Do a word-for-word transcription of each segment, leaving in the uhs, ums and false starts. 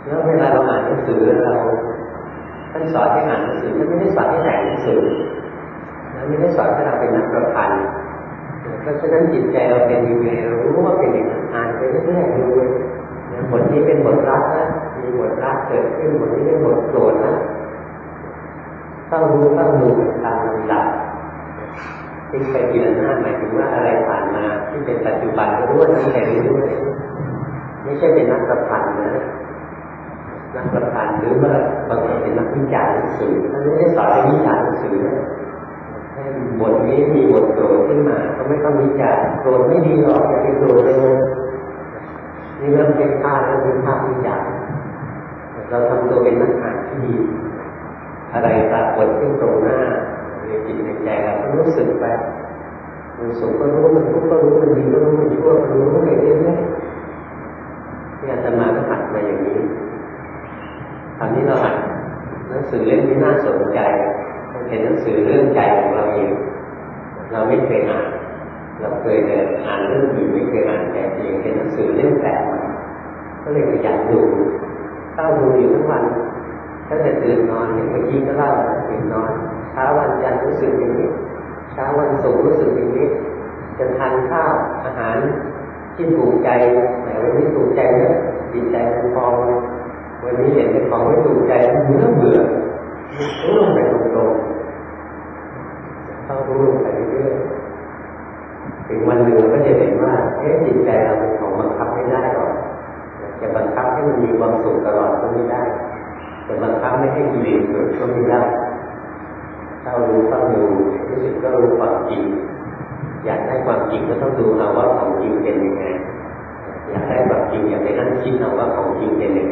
แล้วเวลาเราอ่านหนังสือเราท่านสอนให้อ่านหนังสือท่านไม่ได้สอนให้แต่งหนังสือนะไม่ได้สอนให้เราเป็นนักประพันธ์เพราะฉะนั้นจิตใจเราเป็นยังไงเรารู้ว่าเป็นอย่างนั้นอ่านไปเรื่อยๆดูบทนี้เป็นบทรักนะมีบทรักเกิดขึ้นบทนี้เป็นบทโกรธนะต้องรู้ต้องดูตามลำดับทิ้งไปทีละหน้าหมายถึงว่าอะไรผ่านมาที่เป็นปัจจุบันก็รู้ว่าตั้งแต่เรื่อยๆไม่ใช่เป็นนักประพันธ์นะนักประพันธ์หรือว่าบางคนเป็นนักวิจารณ์หนังสือท่านไม่ได้สอนให้วิจารณ์หนังสือนะให้บทนี้มีบทโกรธขึ้นมาก็ไม่ต้องวิจารณ์โกรธไม่ดีหรอกอย่าไปโกรธเลยนี่เริ่มเป็นภาพแล้วเป็นภาพวิจารณ์เราทำตัวเป็นนักอ่านที่ดีอะไรปรากฏขึ้นตรงหน้าในจิตในใจเราก็รู้สึกไปมันสุขก็รู้มันทุกข์ก็รู้มันดีก็รู้มันชั่วก็รู้ไปเรื่อยๆที่อาจารย์มาก็หัดมาอย่างนี้ตอนนี้เราอ่านหนังสือเล่มนี้น่าสนใจมันเป็นหนังสือเรื่องใจของเราเองเราไม่เคยอ่านเราเคยแต่อ่านเรื่องอื่นไม่เคยอ่านแต่เองเป็นหนังสือเล่มแปลกก็เลยขยันดูเข้าดูอยู่ทั้งวันถ้าจะตื่นนอนอย่างเมื่อกี้ก็เล่าตื่นนอนเช้าวันจันทร์รู้สึกอย่างนี้เช้าวันศุกร์รู้สึกอย่างนี้จะทานข้าวอาหารที่ถูกใจแต่วันนี้ถูกใจแล้วจิตใจมันพองวันนี้เห็นเป็นของไม่ถูกใจเบื่อเบื่อรู้ลงไปตรงๆเข้ารู้ลงไปเรื่อยๆถึงวันหนึ่งก็จะเห็นว่าเอ๊ะจิตใจเราเป็นของบังคับไม่ได้หรอกจะบังคับให้มันมีความสุขตลอดก็ไม่ได้แต่บังคับไม่ให้กิเลสเกิดก็ไม่ได้ถ้ารู้ต้องดูรู้สึกก็รู้ความจริงอยากได้ความจริงก็ต้องดูเอาว่าของจริงเป็นยังไงอยากได้ความจริงอย่าไปนั่งคิดเอาว่าของจริงเป็นยังไง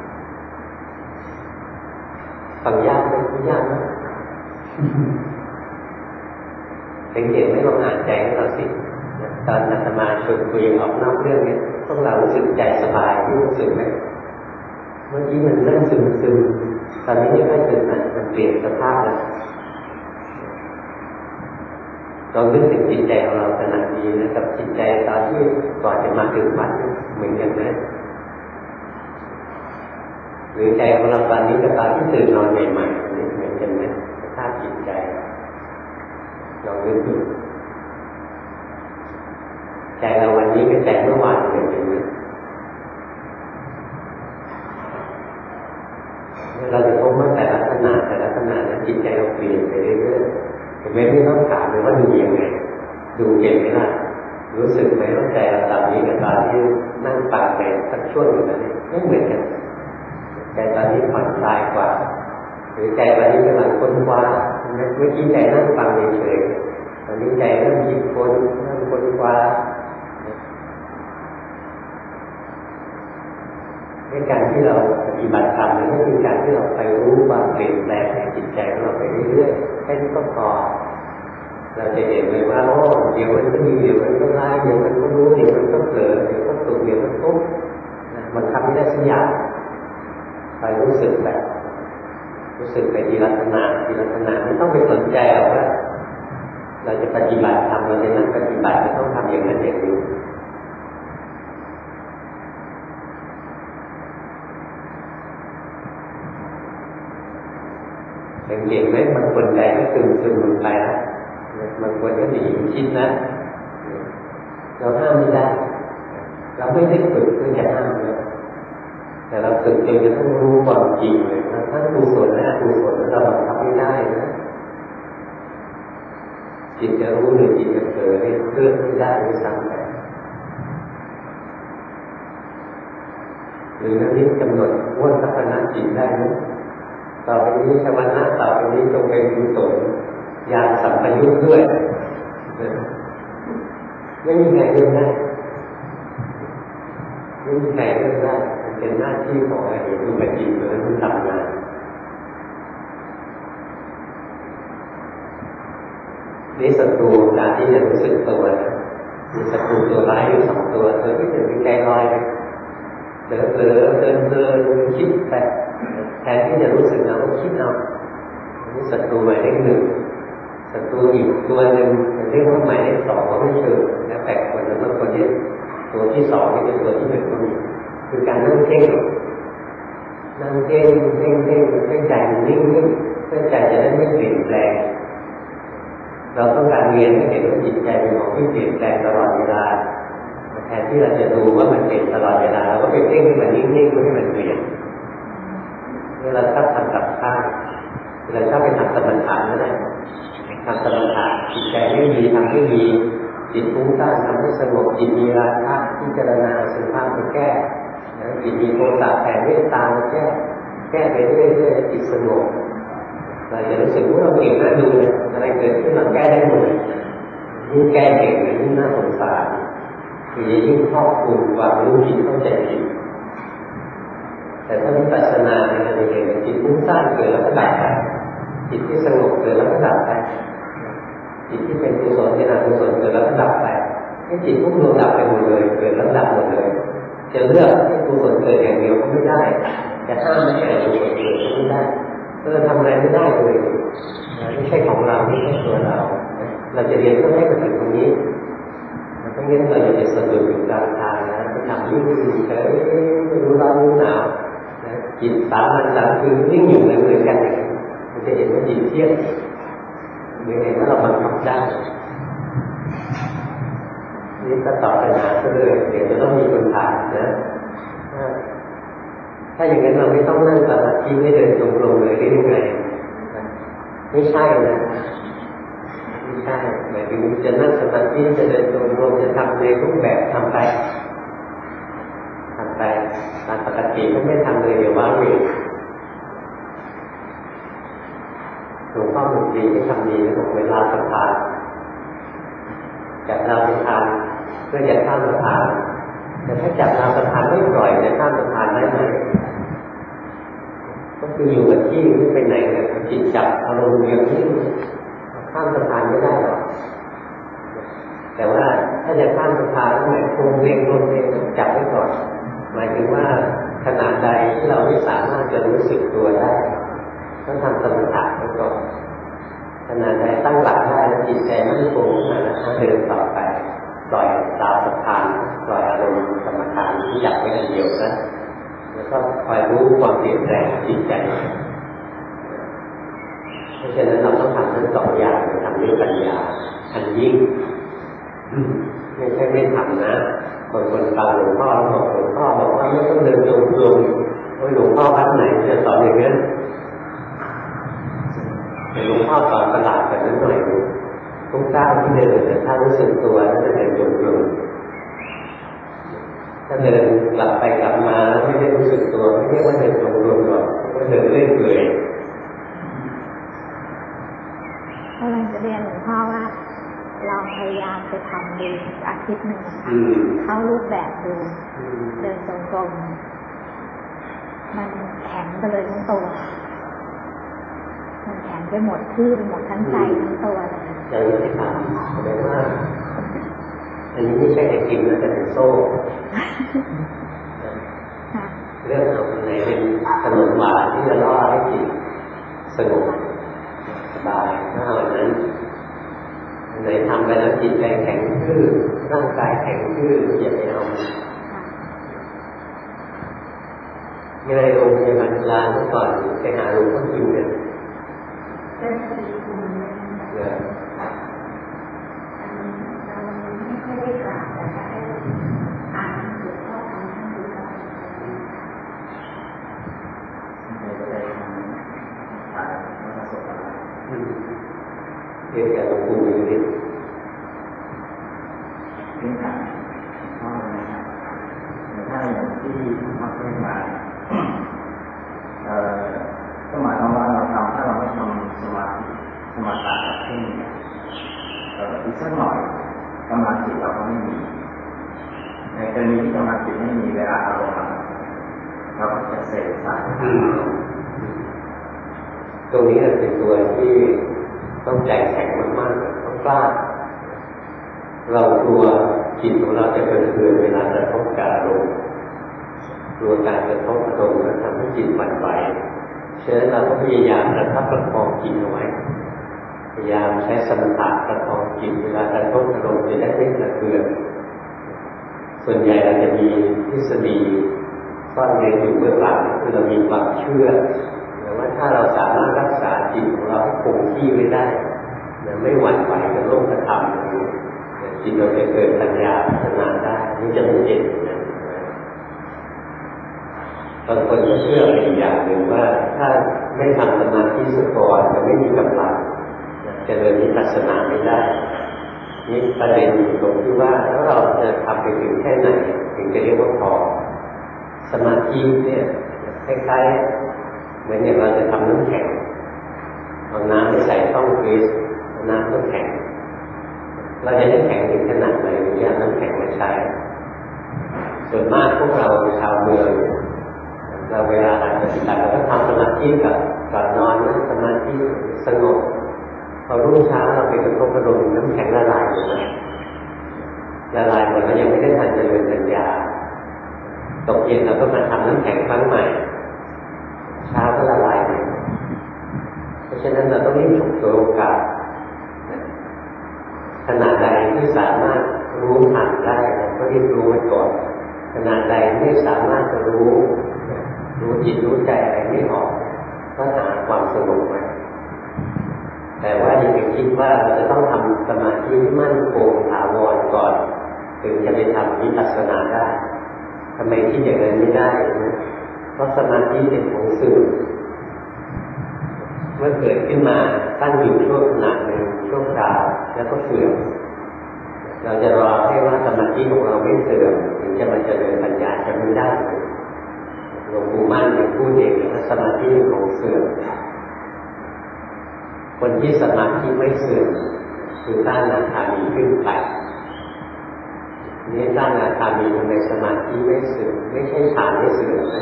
ฟังยากไหมไม่ยากนะสังเกตไม่ลองอ่านใจของเราสิตอนอาตมาชวนคุยออกนอกเรื่องเนี่ยพวกเรารู้สึกใจสบายรู้สึกไหมเมื่อกี้มันเริ่มซึมซึมตอนนี้ไม่ค่อยซึมนะมันเปลี่ยนสภาพแล้วเรารู้สึกจิตใจของเราขนาดนี้นะกับจิตใจตอนที่ก่อนจะมาถึงวัดเหมือนกันไหมหรือใจของเราตอนนี้กับตอนที่ตื่นนอนใหม่ๆนี่เหมือนกันไหมสภาพจิตใจลองนึกดูใจเราวันนี้กับใจเมื่อวานเหมือนกันไหมเราจะพบว่าแต่ละขณะแต่ละขณะนั้นจิตใจเราเปลี่ยนไปเรื่อยๆแต่ไม่ไม่ต้องถามเลยว่าดูยังไงดูเก่งไหมล่ะรู้สึกไหมว่าใจเราตอนนี้กับตอนที่นั่งฟังไปสักช่วงหนึ่งนั้นไม่เหมือนกันใจตอนนี้ผ่อนคลายกว่าหรือใจตอนนี้กำลังค้นคว้าเมื่อกี้ใจนั่งฟังเฉยๆตอนนี้ใจเริ่มคิดค้นเริ่มค้นคว้าในการที่เราปฏิบัติธรรมนี่ก็คือการที่เราไปรู้ความเปลี่ยนแปลงในจิตใจของเราไปเรื่อยๆแค่นี้ก็พอเราจะเห็นเลยว่าโอ้เดี๋ยวมันก็ดีเดี๋ยวมันก็ร้ายเดี๋ยวมันก็รู้เดี๋ยวมันก็เผลอเดี๋ยวก็สุขเดี๋ยวมันทุกข์มันทำไม่ได้สักอย่างไปรู้สึกแบบรู้สึกไปทีละขณะทีละขณะไม่ต้องไปสนใจหรอกว่าเราจะปฏิบัติธรรมเราจะนั่งปฏิบัติเราต้องทำอย่างนั้นอย่างนี้สังเกตไหมบางคนใจก็ซึมซึมลงไปนะบางคนก็หนีคิดนะเราห้ามไม่ได้เราไม่ได้ฝึกเพื่อจะห้ามนะแต่เราฝึกเองจะต้องรู้ความจริงเลยทั้งดูส่วนหน้าดูส่วนเราบังคับไม่ได้นะจิตจะรู้หรือจิตจะเผลอเนี่ยเคลื่อนไม่ได้ด้วยซ้ำไปหรือนั่นนี่กำหนดว่าทัศนะจิตได้ไหมต่อไปนี้ชวนะต่อไปนี้จงเป็นกุศลญาณสัมปยุทธ์ด้วยไม่มีใครเลือกได้ไม่มีใครเลือกได้เป็นหน้าที่ของไอ้ผู้ปฏิบัติผู้ทำงานนี่ศัตรูการที่จะรู้สึกตัวมีศัตรูตัวร้ายอยู่สองตัวตัวที่หนึ่งเป็นใจลอยเผลอเผลอเดินเดินคิดไปแทนที่จะรู้สึกเอาก็คิดเอานี่ศัตรูหมายเลขหนึ่งศัตรูอีกตัวหนึ่งเรียกว่าหมายเลขสองก็ไม่เชิงแล้วแต่คนแล้วคนนี้ตัวที่สองนี่เป็นตัวที่หนึ่งก็มีคือการนั่งเพ่งนั่งเพ่งเพ่งเพ่งเพ่งใจมันนิ่งนิ่งเพื่อใจจะได้ไม่เปลี่ยนแปลงเราต้องการเรียนให้เห็นว่าจิตใจเป็นของที่เปลี่ยนแปลงตลอดเวลาแทนที่เราจะดูว่ามันเปลี่ยนตลอดเวลาเราก็ไปเพ่งให้มันนิ่งนิ่งให้มันเปลี่ยนเวลาถ้าทำกับข้าวเวลาถ้าไปทำสมถะนั่นแหละทำสมถะจิตใจไม่มีทำให้มีจิตฟุ้งซ่านทำให้สงบจิตมีราคะพิจารณาสุภาพมาแก้จิตมีโทสะแผ่เมตตามาแก้แก้ไปเรื่อยๆจิตสงบเราจะรู้สึกว่าเราเก่งน่าดูเลยอะไรเกิดขึ้นเราแก้ได้หมดยิ่งแก้เก่งยิ่งน่าสงสารคือยิ่งครอบคลุมความรู้ผิดเข้าใจผิดแต่ถ้าวิปัสสนาเนี่ยเราเห็นจิตฟุ้งซ่านเกิดแล้วก็ดับไปจิตที่สงบเกิดแล้วก็ดับไปจิตที่เป็นกุศลเป็นอกุศลเกิดแล้วก็ดับไปให้จิตทุกดวงดับไปหมดเลยเกิดแล้วดับหมดเลยจะเลือกให้กุศลเกิดอย่างเดียวก็ไม่ได้จะห้ามไม่ให้อกุศลเกิดก็ไม่ได้เราทำอะไรไม่ได้เลยไม่ใช่ของเราไม่ใช่ตัวเราเราจะเรียนเพื่อให้มาถึงตรงนี้เราต้องเรียนเราจะสะดุดอยู่กลางทางนะไปทำยิ่งเฉยไม่รู้ร้อนรู้หนาวจิตสามวันสามคืนยิ่งอยู่เหมือนกันมันจะเห็นว่าจิตเที่ยงหรือเห็นว่าเราบังคับได้นี่ก็ตอบปัญหาก็เลยเดี๋ยวจะต้องมีคนถามนะถ้าอย่างนั้นเราไม่ต้องนั่งสมาธิไม่เดินจงกรมเลยได้ยังไงไม่ใช่นะไม่ใช่หมายถึงจะนั่งสมาธิจะเดินจงกรมจะทำในรูปแบบทำไปทำไปตามปกติก็ไม่ทำเลยเดี๋ยวว่าเวรหลวงพ่อหนุ่มดีที่ทำดีบอกเวลาสะพานจับเราสะพานเพื่อจะข้ามสะพานแต่ถ้าจับเราสะพานไม่ปล่อยจะข้ามสะพานได้ไหมก็คืออยู่กับที่ไม่ไปไหนเลยจิตจับอารมณ์เดียวที่ข้ามสะพานไม่ได้หรอกแต่ว่าถ้าจะข้ามสะพานต้องแบบโครงเรงโครงเรงจับไว้ก่อนหมายถึงว่าขนาดใดที่เราไม่สามารถจะรู้สึกตัวได้ต้องทำสมถะไว้ก่อนขนาดใดตั้งหลักได้แล้วจิตใจมั่นคงขึ้นมาแล้วเดินต่อไปปล่อยดาวสะพานปล่อยอารมณ์กรรมฐานที่จับไว้อันเดียวนะแล้วก็คอยรู้ความเปลี่ยนแปลงจิตใจเพราะฉะนั้นเราต้องทำทั้งสองอย่างทำด้วยปัญญาอันยิ่งไม่ใช่ไม่ทำนะคนคนฟังหลวงพ่อบอกหลวงพ่อบอกว่าไม่ต้องเดินจงกรมโอ้ยหลวงพ่อวัดไหนจะสอนอย่างนั้นแต่หลวงพ่อสอนประหลาดแบบนั้นหน่อยทุกก้าวที่เดินแต่ถ้ารู้สึกตัวแล้วจะเดินจงกรมถ้าเดินกลับไปกลับมาแล้วไม่ได้รู้สึกตัวไม่เรียกว่าเดินจงกรมหรอกก็เดินเรื่อยเปื่อยก็เลยจะเรียนหลวงพ่อว่าเราพยายามไปทำดูอาทิตย์หนึ่งค่ะเข้ารูปแบบดูเดินจงกรมมันแข็งไปเลยทั้งตัวมันแข็งไปหมดทื่อไปหมดทั้งใจทั้งตัวเลยอย่างนี้ที่ถามแสดงว่าอันนี้ไม่ใช่ไอติมนะแต่เป็นโซ่เรื่องเอาไหนเป็นขนมหวานที่จะล่อให้จิตสงบสบายถ้าเอาอันนั้นไหนทำไปแล้วจิตใจแข็งทื่อร่างกายแข็งทื่ออย่าไปเอาไม่ได้ลงในบรรลาเมื่อก่อนไปหาหลวงพ่อคิวเนี่ยเรียกแกหลวงปู่อยู่นิดนี่ค่ะข้อนะครับถ้าอย่างที่พักเล่นมาเอ่อก็หมายความว่าเราทำถ้าเราไม่ทำสมาธิสมาธิแบบที่เอ่ออีกสักหน่อยกำลังจิตเราก็ไม่มีในกรณีที่กำลังจิตไม่มีเวลาอารมณ์เราก็จะเสพสารตรงนี้เป็นตัวที่ต้องใจแข็งมากๆต้องกล้าเรากลัวจิตของเราจะกระเทือนเวลากระทบกับอารมณ์กลัวการกระทบอารมณ์แล้วทำให้จิตหวั่นไหวฉะนั้นเราต้องพยายามประคับประคองจิตเอาไว้พยายามใช้สมถะประคองจิตเวลากระทบอารมณ์จะได้ไม่กระเทือนส่วนใหญ่เราจะมีทฤษฎีซ่อนเร้นอยู่เบื้องหลังคือเรามีความเชื่อว่าถ้าเราสามารถรักษาจิตของเราให้คงที่ไว้ได้ไม่หวั่นไหวกับโลกธรรมจิตเราจะเกิดปัญญาพัฒนาได้นี่จะเป็นเด่นนะบางคนก็เชื่อเป็นอย่างหนึ่งว่าถ้าไม่ทำสมาธิสุก่อนจะไม่มีกำลังจะเดินวิปัสสนาไม่ได้นี่ประเด็นอยู่ตรงที่ว่าแล้วเราจะทำไปถึงแค่ไหนถึงจะเรียกว่าพอสมาธิเนี่ยคล้ายๆเหมือนอย่างเราจะทำน้ำแข็งเอาน้ำไปใส่ช่องฟรีซน้ำต้องแข็งเราจะได้แข็งถึงขนาดไหนหรืออยากน้ำแข็งมาใช้ส่วนมากพวกเราชาวเมืองเราเวลาปฏิบัติเราก็ทำสมาธิกับก่อนนอนนะสมาธิสงบพอรุ่งเช้าเราไปกระทบกระโดดน้ำแข็งละลายอยู่นะละลายหมดแล้วยังไม่ได้ทันเจริญปัญญาตกเย็นเราก็มาทำน้ำแข็งครั้งใหม่เช้าก็ละลายใหม่เพราะฉะนั้นเราต้องรีบฉกฉวยโอกาสขณะใดที่สามารถรู้ทันได้เราก็รีบรู้ไว้ก่อนขณะใดไม่สามารถจะรู้รู้จิตรู้ใจอะไรไม่ออกก็หาความสงบไว้แต่ว่าอย่าไปคิดว่าเราจะต้องทำสมาธิมั่นคงถาวรก่อนถึงจะไปทำวิปัสสนาได้ทำไมคิดอย่างนั้นไม่ได้นะเพราะสมาธิเป็นของสื่อเมื่อเกิดขึ้นมาตั้งอยู่ช่วงขณะหนึ่งช่วงคราวแล้วก็เสื่อมเราจะรอให้ว่าสมาธิของเราไม่เสื่อมถึงจะมาเจริญปัญญาจะไม่ได้หลวงปู่มั่นยังพูดเองว่าสมาธิของเสื่อมคนที่สมาธิไม่เสื่อมคือต้านอนาคามีขึ้นไปนี่ต้านอนาคามีทำไมสมาธิไม่เสื่อมไม่ใช่ฌานไม่เสื่อมนะ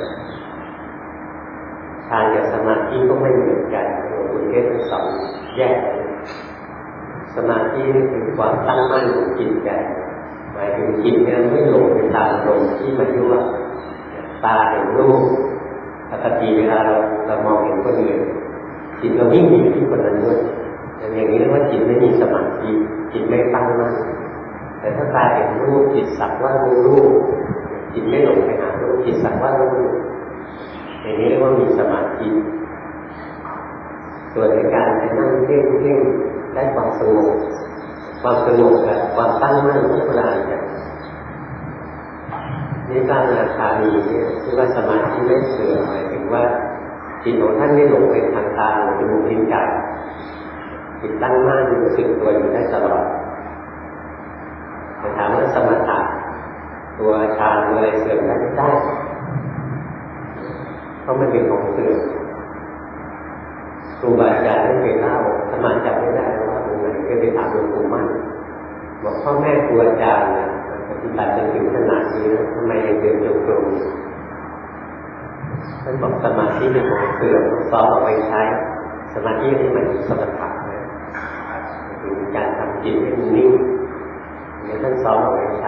ฌานกับสมาธิก็ไม่เหมือนกันหลวงปู่เทศน์สอนแยกสมาธินี่คือความตั้งมั่นของจิตใจหมายถึงจิตเนี่ยไม่หลงไปตามลมที่มันยั่วตาเห็นรูปปกติเวลาเราเรามองเห็นคนอื่นจิตเราวิ่งอยู่ที่คนนั้นด้วยอย่างนี้เรียกว่าจิตไม่มีสมาธิจิตไม่ตั้งมั่นแต่ถ้าตาเห็นรูปจิตสักว่ารู้รูปจิตไม่หลงไปหารูปจิตสักว่ารู้อย่างนี้เรียกว่ามีสมาธิส่วนในการไปนั่งเพ่งเพ่งได้ความสงบความสงบกับความตั้งมั่นทุกเวลาเนี่ยนี่ตั้งราคาดีเนี่ยที่ว่าสมาธิไม่เสื่อมหมายถึงว่าจิตของท่านไม่หลงไปทางตาหูจมูกลิ้นกายจิตตั้งมั่นรู้สึกตัวอยู่ได้ตลอดแต่ถามว่าสมถะตัวฌานตัวอะไรเสื่อมได้ไม่ได้เพราะมันเป็นของเสื่อมครูบาอาจารย์ได้เคยเล่าสมาจับไม่ได้ว่าตรงไหนเคยไปถามหลวงปู่มั่นบอกพ่อแม่ครูอาจารย์นะปฏิบัติจนถึงขนาดนี้แล้วทำไมยังเดินโยกงท่านบอกสมาธิเป็นของเสื่อมซ้อมเอาไปใช้สมาธิที่หมายถึงสมถะนะคือการทำจิตให้นิ่งเนี่ยท่านซ้อมเอาไปใช้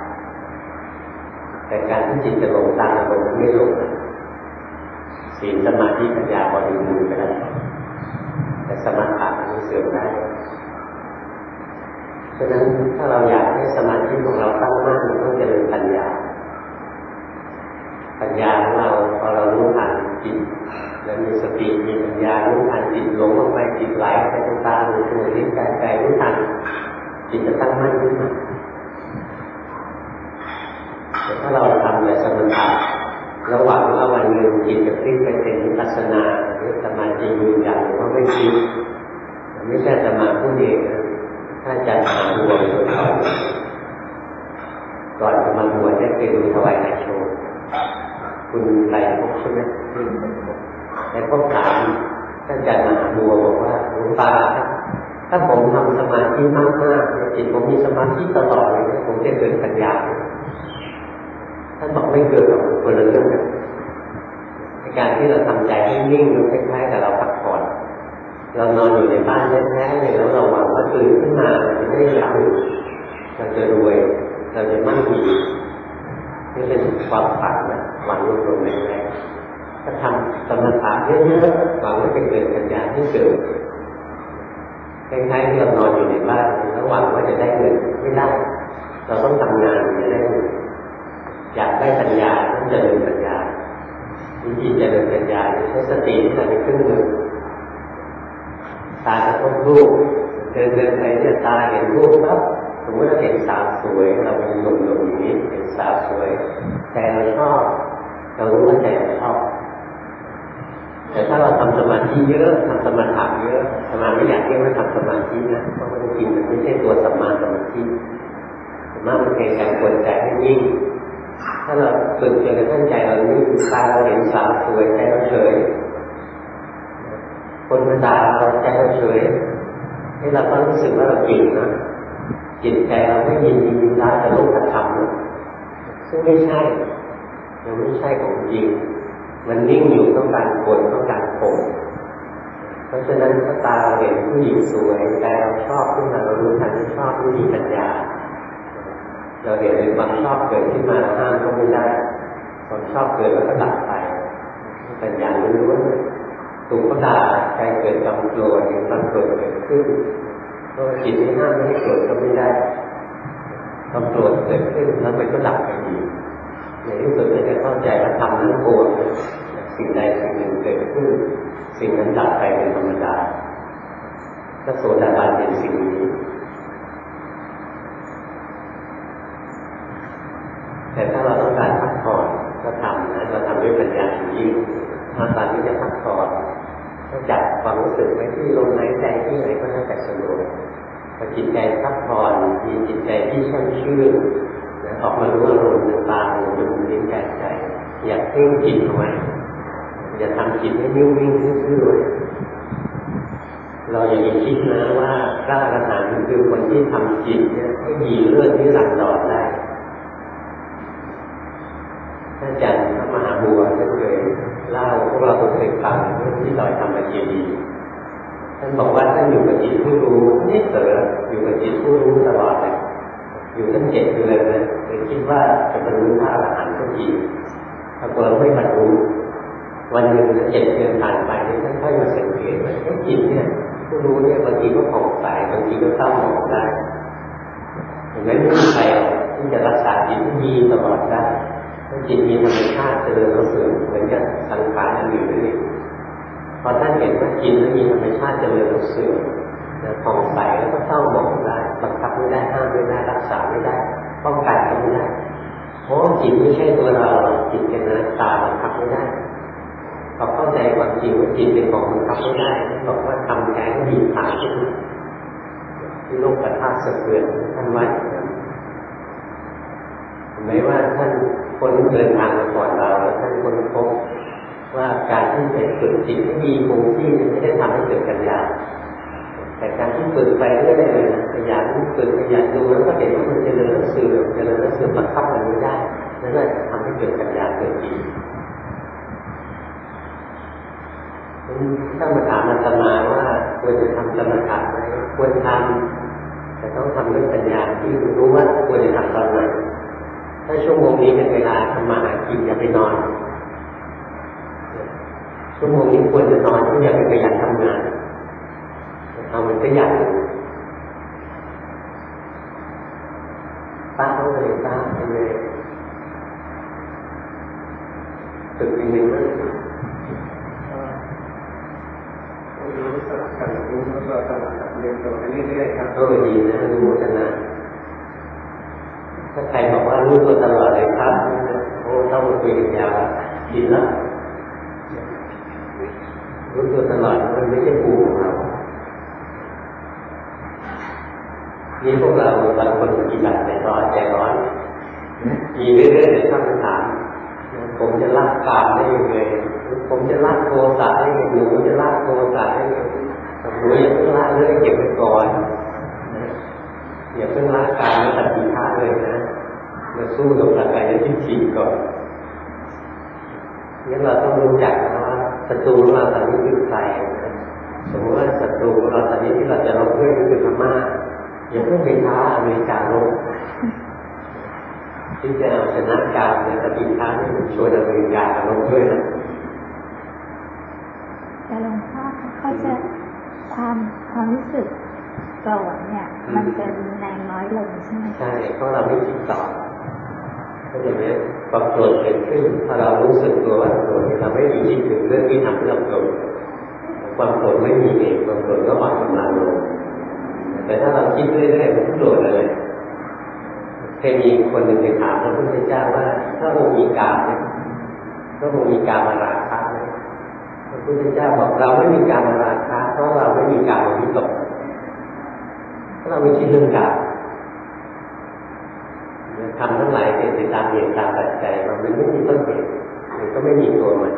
แต่การที่จิตจะหลงตามอารมณ์ไม่หลงศีลสมาธิปัญญาบริบูรณ์ไปแล้วแต่สมถะมันเสื่อมได้ฉะนั้นถ้าเราอยากให้สมาธิของเราตั้งมั่นเราต้องเจริญปัญญาปัญญาของเราพอเรารู้ทันจิตแล้วมีสติมีปัญญารู้ทันจิตหลงลงไปจิตไหลไปตรงตาหูจมูกลิ้นกายใจรู้ทันจิตจะตั้งมั่นขึ้นมาแต่ถ้าเราทำแบบสมถะระหว่างว่าวันหนึ่งจิตจะพลิกไปเป็นวิปัสสนาหรือสมาธิยืนยันหรือว่าไม่พลิกไม่ใช่จะมาพูดเองถ้าจะหาบวชโดยก่อนก่อนจะมาบวชได้ไปดูถวายนายโชว์คุณไรพบใช่ไหมในพบถามท่านอาจารย์มหาบัวบอกว่าหลวงตาถ้าผมทำสมาธิมากๆจิตผมมีสมาธิตลอดเลยผมจะเกิดปัญญาท่านบอกไม่เกิดหรอกคนละเรื่องกันการที่เราทำใจให้นิ่งดูคล้ายๆกับเราพักผ่อนเรานอนอยู่ในบ้านแท้ๆเลยแล้วเราหวังว่าตื่นขึ้นมาจะได้อยากเราจะรวยเราจะมั่งมีนี่เป็นความฝันนะหวังรวมๆแรกๆถ้าทำสมถะเยอะๆหวังว่าจะเกิดปัญญาที่เกิดคล้ายๆที่เรานอนอยู่ในบ้านแล้วหวังว่าจะได้เงินไม่ได้เราต้องทำงานจะได้เงินอยากได้ปัญญาต้องเจริญปัญญาญปัญญาใช้สตินี่แหละเป็นเครื่องมือตากระทบรูปเดินเดินไปเนี่ยตาเห็นรูปปั๊บสมมติเราเห็นสาวสวยเราเป็นหนุ่มๆอย่างนี้เห็นสาวสวยใจเราชอบเรารู้ว่าใจเราชอบแต่ถ้าเราทำสมาธิเยอะทำสมาธิเยอะสมาธิไม่อยากเรียกว่าทำสมาธินะเพราะมันจริงมันไม่ใช่ตัวสัมมาสมาธิสมาธิมันเป็นการกวนใจให้นิ่งถ้าเราฝึกจนกระทั่งใจเรานิ่งตาเราเห็นสาวสวยใจเราเฉยคนมาด่าเราใจเราเฉยให้เราก็รู้สึกว่าเราเก่งนะจิตใจเราไม่ยินดียินร้ายจะลุกกระทำนะซึ่งไม่ใช่ยังไม่ใช่ของจริงมันนิ่งอยู่ต้องการกดต้องการข่มเพราะฉะนั้นถ้าตาเราเห็นผู้หญิงสวยใจเราชอบขึ้นมาเรารู้ทันที่ชอบผู้หญิงปัญญาเราเห็นในความชอบเกิดขึ้นมาห้ามก็ไม่ได้ความชอบเกิดแล้วก็ดับไปปัญญาล้วนๆถูกก็ด่าใจเกิดความโกรธเห็นความโกรธเกิดขึ้นเพราะจิตที่ห้ามไม่ให้โกรธก็ไม่ได้ความโกรธเกิดขึ้นแล้วมันก็ดับไปอีกในที่สุดเราจะเข้าใจว่าธรรมทั้งปวงสิ่งใดสิ่งหนึ่งเกิดขึ้นสิ่งนั้นดับไปเป็นธรรมดาก็โสดาบันเป็นสิ่งนี้แต่ถ้าเราต้องการพักผ่อนก็ทำนะเราทำด้วยปัญญายิ่งถ้าตอนที่จะพักผ่อนก็จับความรู้สึกไว้ที่ลมหายใจที่ไหนก็น่าจะสะดวกพอจิตใจพักผ่อนมีจิตใจที่แช่มชื่นออกมารู้อารมณ์ต่างๆหูจมูกลิ้นกายใจอย่าเพ่งจิตเอาไว้อย่าทำจิตให้นิ่งๆซื่อๆเลยเราอย่าไปคิดนะว่าพระอรหันต์คือคนที่ทำจิตเนี่ยให้มีเรื่องที่หลังดอดได้ท่านอาจารย์พระมหาบัวท่านเคยเล่าพวกเราเคยฟังเรื่องที่ดอยธรรมเจดีย์ท่านบอกว่าท่านอยู่กับจิตผู้รู้นี่เสออยู่กับจิตผู้รู้ตลอดเลยอยู่ตั้งเจ็ดเดือนเลยเลยคิดว่าจะบรรลุพระอรหันต์ก็จริงถ้าเกิดไม่บรรลุวันหนึ่งเจ็ดเดือนผ่านไปท่านค่อยมาสังเกตว่าจิตเนี่ยผู้รู้เนี่ยบางทีก็ผ่องใสบางทีก็เศร้าหมองได้เห็นไหมไม่มีใครที่จะรักษาจิตที่มีตลอดได้ถ้าจิตมีธรรมชาติเจริญแล้วเสื่อมเหมือนกับสังขารอันอื่นนี่พอท่านเห็นว่าจิตนั้นมีธรรมชาติเจริญแล้วเสื่อมผ่องใสแล้วก็เศร้าหมองได้บังคับไม่ได้ห้ามไม่ได้รักษาไม่ได้ป้องกันก็ไม่ได้เพราะจิตไม่ใช่ตัวเราจิตเป็นอนัตตาบังคับไม่ได้พอเข้าใจความจริงว่าจิตเป็นของบังคับไม่ได้บอกว่าทำแท้งดีขาดที่โลกกระทาสะเทือนท่านไว้เห็นไหมว่าท่านคนเดินทางมาก่อนเราแล้วท่านค้นพบว่าการที่จะฝึกจิตให้มีคงที่ไม่ได้ทำให้เกิดปัญญาแต่การที่ฝึกไปเรื่อยๆเลยนะขยันฝึกขยันดูแล้วก็เห็นว่ามันเจริญแล้วเสื่อมเจริญแล้วเสื่อมบังคับมันไม่ได้นั่นแหละจะทำให้เกิดปัญญาเกิดจริงถ้ามาถามอาตมาว่าควรจะทำสมถะไหมควรทำแต่ต้องทำด้วยปัญญาที่รู้ว่าควรจะทำตอนไหนถ้าชั่วโมงนี้เป็นเวลาทำมาหากินอย่าไปนอนชั่วโมงนี้ควรจะนอนก็อย่าไปขยันทำงานเอามันก็อยากตั้งเลยตั้งเลยฝึกอีกหนึ่งเรื่องรู้สลับกันรู้แล้วก็สลับกันเรียนตัวไปเรื่อยๆครับก็ดีนะรู้ชนะถ้าใครบอกว่ารู้ตัวตลอดเลยครับโอ้ต้องคุยกันยาวดีแล้วรู้ตัวตลอดมันไม่ใช่ภูของเรานี่พวกเราบางคนปฏิบัติใจร้อนใจร้อนมีเรื่อยๆในคำถามผมจะละกามได้ยังไงผมจะละโทสะได้ยังไงหนูจะละโทสะได้ยังไงหนูอย่าเพิ่งละเรื่องเก็บไว้ก่อนอย่าเพิ่งละกามและตัดสินค้าเลยนะมาสู้กับสักกายทิฏฐิก่อนงั้นเราต้องรู้จักนะว่าศัตรูเราตอนนี้คือใครนะสมมติว่าศัตรูเราตอนนี้ที่เราจะรบด้วยคือพม่าอย่าเพิ่งไปท้าอเมริกาลงที่จะเอาชนะการในปฏิภาณที่ชวนอเมริกาลงด้วยนะแต่หลวงพ่อเขาจะความความรู้สึกโกรธเนี่ยมันจะแรงน้อยลงใช่ไหมใช่เพราะเราไม่คิดต่อก็อย่างนี้ความโกรธเกิดขึ้นพอเรารู้สึกตัวว่าโกรธเราไม่มีคิดถึงเรื่องที่ทำให้เราโกรธความโกรธไม่มีเองความโกรธก็อ่อนกำลังลงแต่ถ้าเราคิดเรื่อยๆมันโกรธเลยเคยมีคนหนึ่งไปถามพระพุทธเจ้าว่าถ้าองค์มีกามเนี่ยถ้าองค์มีกามราคะไหมพระพุทธเจ้าบอกเราไม่มีกามราคะเพราะเราไม่มีกามวิตกเพราะเราไม่คิดเรื่องกามทำทั้งหลายเป็นไปตามเหตุตามปัจจัยมันไม่มีต้นเหตุมันก็ไม่มีตัวมัน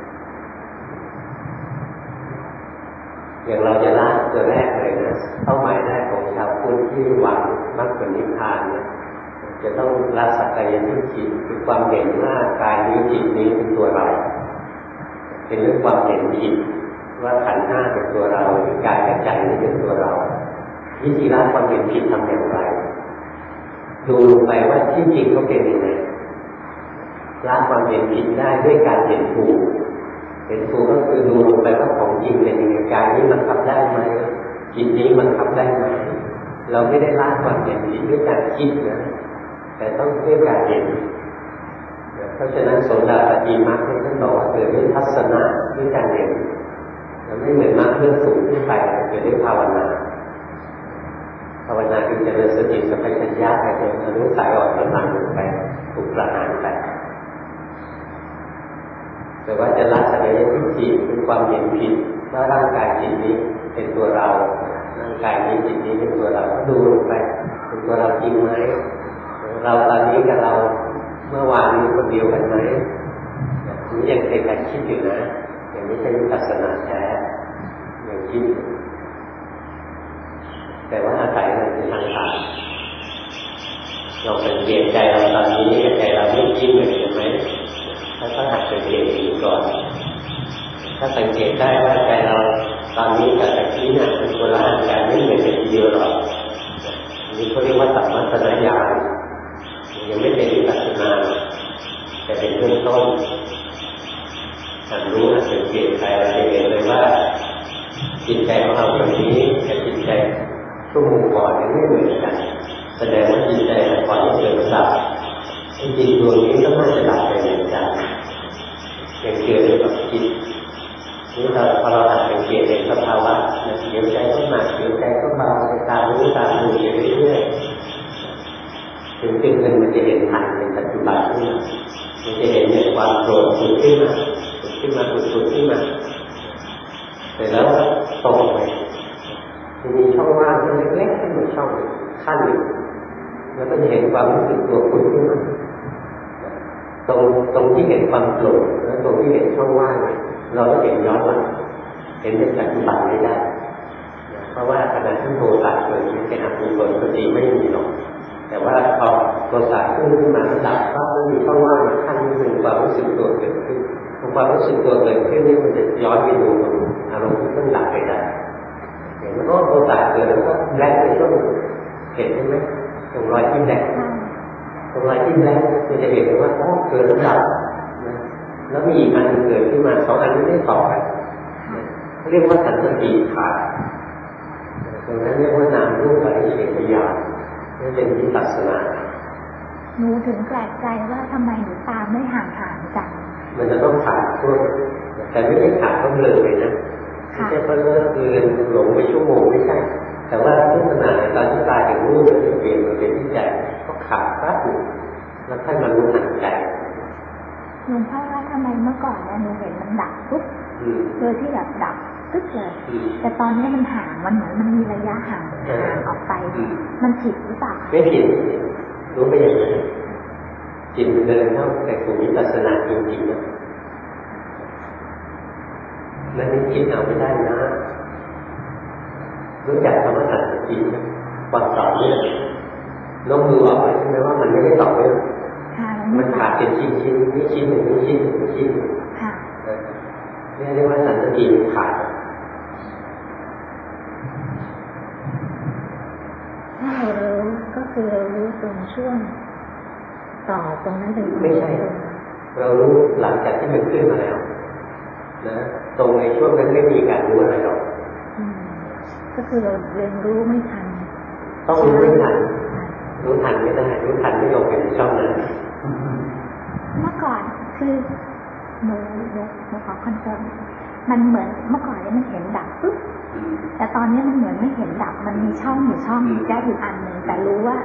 อย่างเราจะละตัวแรกเลยนะเป้าหมายแรกของชาวพุทธที่หวังมรรคผลนิพพานเนี่ยจะต้องละสักกายทิฏฐิคือความเห็นว่ากายนี้จิตนี้เป็นตัวเราเป็นเรื่องความเห็นผิดว่าขันธ์ห้าเป็นตัวเราหรือกายกับใจนี้เป็นตัวเราวิธีละความเห็นผิดทำอย่างไรดูลงไปว่าที่จริงเขาเป็นยังไงละความเห็นผิดได้ด้วยการเห็นถูกเห็นถูกก็คือดูลงไปว่าของจริงเป็นยังไงกายนี้มันขับได้ไหมจิตนี้มันขับได้ไหมเราไม่ได้ละความเห็นผิดด้วยการคิดนะแต่ต้องด้วยการเห็นเพราะฉะนั้นโสดาปัตติมรรคท่านบอกว่าเกิดด้วยทัศนะด้วยการเห็นเราไม่เหมือนมรรคเรื่องสูงขึ้นไปเกิดด้วยภาวนาภาวนาคือเจริญสติสัมปชัญญะไปจนอนุสัยออกกำลังลงไปถูกประหารไปแต่ว่าจะละสักกายทิฏฐิเป็นความเห็นผิดว่าร่างกายจิตนี้เป็นตัวเราร่างกายนี้จิตนี้เป็นตัวเราดูลงไปเป็นตัวเราจริงไหมเราตอนนี้กับเราเมื่อวานนี้คนเดียวกันไหมนี่ยังเป็นการคิดอยู่นะอย่างนี้ใช่วิปัสสนาแท้อย่างคิดแต่ว่าอาศัยมันเป็นทางผ่านเราสังเกตใจเราตอนนี้กับใจเราไม่คิดเหมือนกันไหมถ้าต้องหัดสังเกตดูก่อนถ้าสังเกตได้ว่าใจเราตอนนี้กับตะกี้เนี่ยเป็นคนละอันกันไม่เหมือนกันทีเดียวหรอกนี่เขาเรียกว่าสัมมาสัญญายังไม่เป็นวิปัสสนาแต่เป็นเบื้องต้นหัดรู้หัดสังเกตใจเราจะเห็นเลยว่าจิตใจของเราตรงนี้กับจิตใจชั่วโมงก่อนไม่เหมือนกันแสดงว่าจิตใจก่อนที่เกิดดับจริงๆดวงนี้ก็น่าจะดับไปเหมือนกันยังเกิดกับจิตนี่เราพอเราหัดสังเกตเห็นสภาวะเดี๋ยวใจก็หนักเดี๋ยวใจก็เบาตามรู้ตามดูอยู่เรื่อยๆถึงจุดหนึ่งมันจะเห็นทันในปัจจุบันขึ้นมามันจะเห็นเนี่ยความโกรธผุดขึ้นมาผุดขึ้นมาผุดผุดขึ้นมาแต่แล้วตรงไปจะมีช่องว่างเล็กๆเป็นช่องขั้นหนึ่งแล้วก็จะเห็นความรู้สึกตัวผุดขึ้นมาตรงตรงที่เห็นความโกรธแล้วตรงที่เห็นช่องว่างเราก็เห็นย้อนหลังเห็นเป็นปัจจุบันไม่ได้เพราะว่าขณะที่โทสะเกิดเป็นอกุศลปกติไม่มีหรอกแต่ว่าพอโทสะขึ้นขึ้นมาดับก็มีช่องว่างมาขั้นนึงความรู้สึกตัวเกิดขึ้นพอความรู้สึกตัวเกิดขึ้นนี่มันจะย้อนไปดูอารมณ์ที่ต้องดับไปได้เห็นว่าโทสะเกิดแล้วก็แรงไปช่วงเห็นใช่ไหมตรงรอยที่แรงตรงรอยที่แรงมันจะเห็นว่าโอ้เกิดแล้วดับแล้วมีอีกอันนึงเกิดขึ้นมาสองอันนี้ไม่ต่อกันเรียกว่าสันสติขาดตรงนั้นเรียกว่านามรูปปริเฉทญาณนี่เป็นวิปัสสนาหนูถึงแปลกใจว่าทำไมหนูตามไม่ห่างห่างจังมันจะต้องขาดช่วงแต่ไม่ได้ขาดก็เบลอเลยนะไม่ใช่เพราะเลิกเกินหลงไปชั่วโมงไม่ใช่แต่ว่าทุกขณะตอนที่ตายถึงรูปจะเปลี่ยนมาเป็นที่ใจก็ขาดแป๊บนึงแล้วท่านมารู้หันใจหลวงพ่อว่าทำไมเมื่อก่อนเนี่ยหนูเห็นมันดับปุ๊บโดยที่แบบดับตึ๊บเลยแต่ตอนนี้มันห่างมันเหมือนมันมีระยะห่างห่างออกไปมันผิดหรือเปล่าไม่ผิดรู้ไปอย่างไรจิตมันเดินเข้าแต่สู่วิปัสสนาจริงๆนะแล้วนี่คิดเอาไม่ได้นะรู้จักธรรมชาติจริงนะความต่อเนื่องลงมือออกไปใช่ไหมว่ามันไม่ได้ต่อเนื่องมันขาดเป็นชิ้นชิ้นนี่ชิ้นหนึ่งนี่ชิ้นหนึ่งนี่ชิ้นหนึ่งนี่เรียกว่าสันติขาดถ้าเรารู้ก็คือเรารู้ตรงช่วงต่อตรงนั้นเป็นไม่ใช่เรารู้หลังจากที่มันขึ้นมาแล้วนะตรงในช่วงนั้นไม่มีการรู้อะไรหรอกก็คือเราเรียนรู้ไม่ทันต้องรู้ไม่ทันรู้ทันไม่ได้รู้ทันไม่ลงไปในช่องนั้นเมื่อก่อนคือหนูหนูหนูขอคอนเฟิร์มมันเหมือนเมื่อก่อนนี้มันเห็นดับปุ๊บแต่ตอนนี้มันเหมือนไม่เห็นดับมันมีช่องอยู่ช่องมีแก๊สอยู่อันหนึ่งแต่รู้ว่า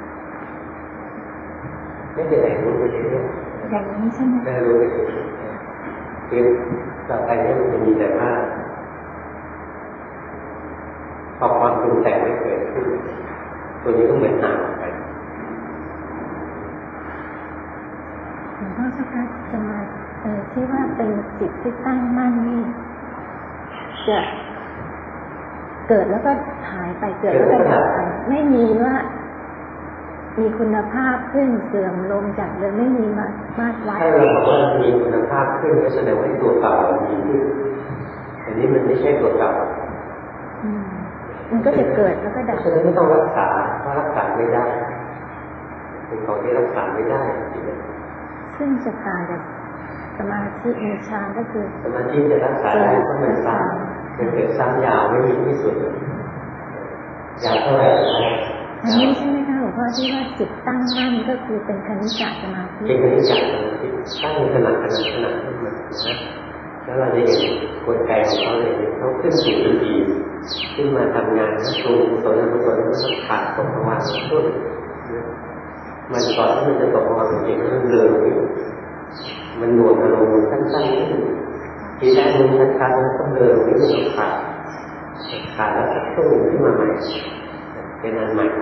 ไม่เป็นไรรู้ไปเรื่อยๆอย่างนี้ใช่ไหมได้รู้ไปเรื่อยคือต่อไปนี้มันจะมีแต่ว่าพอความปรุงแต่งไม่เกิดขึ้นตัวนี้ก็เหมือนห่างไปหลวงพ่อสักพักจะมาเออที่ว่าเป็นจิตที่ตั้งมั่นนี่จะเกิดแล้วก็หายไปเกิดแล้วก็ดับไปไม่มีว่ามีคุณภาพขึ้นเสื่อมลงจากเดิมไม่มีมามาตรวัดถ้าเราบอกว่ามีคุณภาพขึ้นก็แสดงว่าตัวเก่ามันดีขึ้นแต่นี้มันไม่ใช่ตัวเก่ามันก็จะเกิดแล้วก็ดับฉะนั้นไม่ต้องรักษาเพราะรักษาไม่ได้เป็นของที่รักษาไม่ได้ซึ่งจะต่างจากสมาธิในฌานก็คือสมาธิจะรักษาได้เพราะมันซ้ำมันเกิดซ้ำยาวไม่มีที่สุดยาวเท่าไหร่อันนี้ใช่ไหมคะหลวงพ่อที่ว่าจิตตั้งมั่นก็คือเป็นคณิกะสมาธิเป็นคณิกะสมาธิตั้งขนาดขนาดขนาดขึ้นมานะแล้วเราจะเห็นกลไกของเขาเลยเขาขึ้นสู่ดีขึ้นมาทำงานนะครูสอนกุศลมันต้องขาดตกประวัติต้นมันก่อนที่มันจะตกประวัติจริงๆมันเดินมันหน่วงอารมณ์สั้นๆทีแรกมันชัดๆมันต้องเดินไม่ต้องขาดขาดแล้วก็ต้องขึ้นมาใหม่เป็นอันใหม่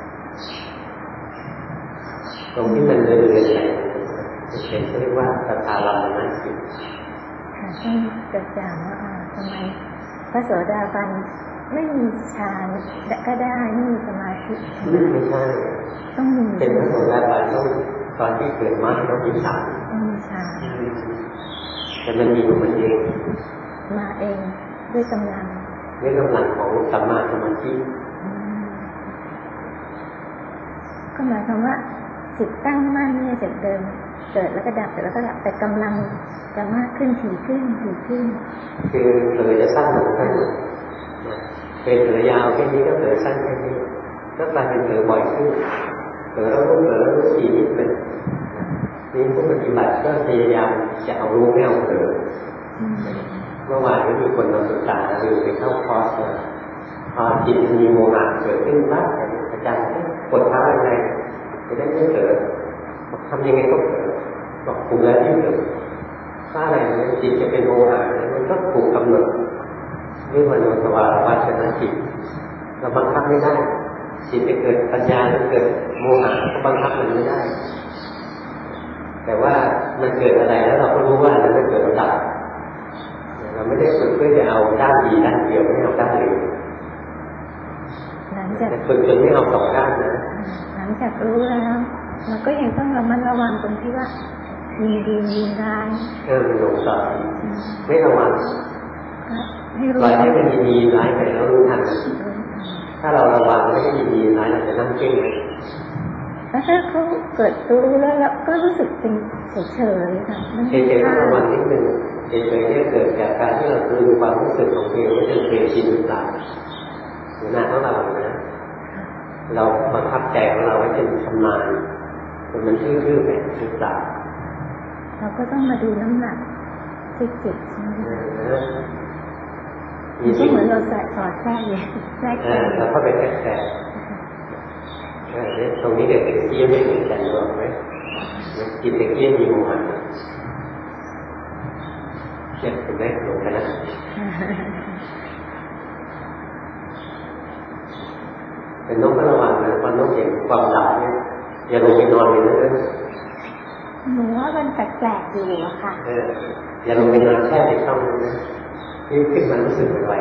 ตรงที่มันเดินเดินไปเป็นเรียกว่าสถาบันนั้นจิตค่ะซึ่งกระจ่างว่าทำไมพระโสดาบันไม่มีฌานก็ได้ไม่มีสมาธิไม่ใช่ต้องมีเป็นพระโสดาบันต้องตอนที่เกิดมาต้องมีฌานต้องมีฌานแต่มันมีอยู่มันเองมาเองด้วยกำลังด้วยกำลังของสัมมาสมาธิก็หมายความว่าจิตตั้งมั่นเนี่ยจากเดิมเกิดแล้วก็ดับเกิดแล้วก็ดับแต่กำลังจะมากขึ้นถี่ขึ้นถี่ขึ้นคือเผลอจะสั้นลงสั้นลงเป็นเผลอยาวแค่นี้ก็เผลอสั้นแค่นี้ก็กลายเป็นเผลอบ่อยขึ้นเผลอแล้วรู้เผลอแล้วรู้ทีนิดเป็นนี่ผู้ปฏิบัติก็พยายามจะเอารู้ไม่เอาเผลอเมื่อวานก็มีคนมาศึกษาหรือไปเข้าคอร์สพอจิตมีโมหะเกิดขึ้นบ้างอาจารย์กดเท้ายังไงจะได้ไม่เผลอทำยังไงก็เผลอบอกถูกแล้วที่เผลอถ้าอะไรเนี่ยจิตจะเป็นโมหะมันก็ถูกกำหนดด้วยมโนสวารวาชนะจิตเราบังคับไม่ได้จิตจะเกิดปัญญาจะเกิดโมหะก็บังคับมันไม่ได้แต่ว่ามันเกิดอะไรแล้วเราก็รู้ว่ามันจะเกิดระดับเราไม่ได้ฝึกเพื่อจะเอาด้านดีด้านเดียวไม่เอาด้านเลวแต่ฝึกจนไม่เอาสองด้านนะหลังจากรู้แล้วเราก็ยังต้องระมัดระวังตรงที่ว่ามีดีมีร้ายเออหลงต่อไม่ระวังปล่อยให้มันมีดีร้ายไปแล้วรู้ทันถ้าเราระวังไม่ให้มีดีร้ายเราจะนั่งเก่งเลยแล้วถ้าเขาเกิดรู้แล้วก็รู้สึกเป็นเฉยๆค่ะเฉยๆต้องระวังนิดนึงเฉยๆเนี่ยเกิดจากการที่เราดูความรู้สึกของตัวเองว่าจะเคยชินหรือเปล่าหรือหน้าต้องระวังนะเราบังคับใจของเราไว้จนชำนาญจนมันทื่อๆไปหรือเปล่าเราก็ต้องมาดูน้ำหนักที่จิตใช่ไหมมีที่เหมือนเราแสกสอดแทรกเลยแทรกเราเข้าไปแทรกแทรกตรงนี้เด็กตะเกียบไม่เหมือนกันหรอกไหมจิตตะเกียบมีโมหะเช่นเป็นแม่หลงกันนะแต่น้องก็ระวังนะตอนน้องเห็นความหลับเนี่ยอย่าลงไปนอนเลยนะหนูว่ามันแปลกๆอยู่อะค่ะเอออย่าลงไปนอนแค่ในช่องนั้นนี่ขึ้นมารู้สึกเหมือนไร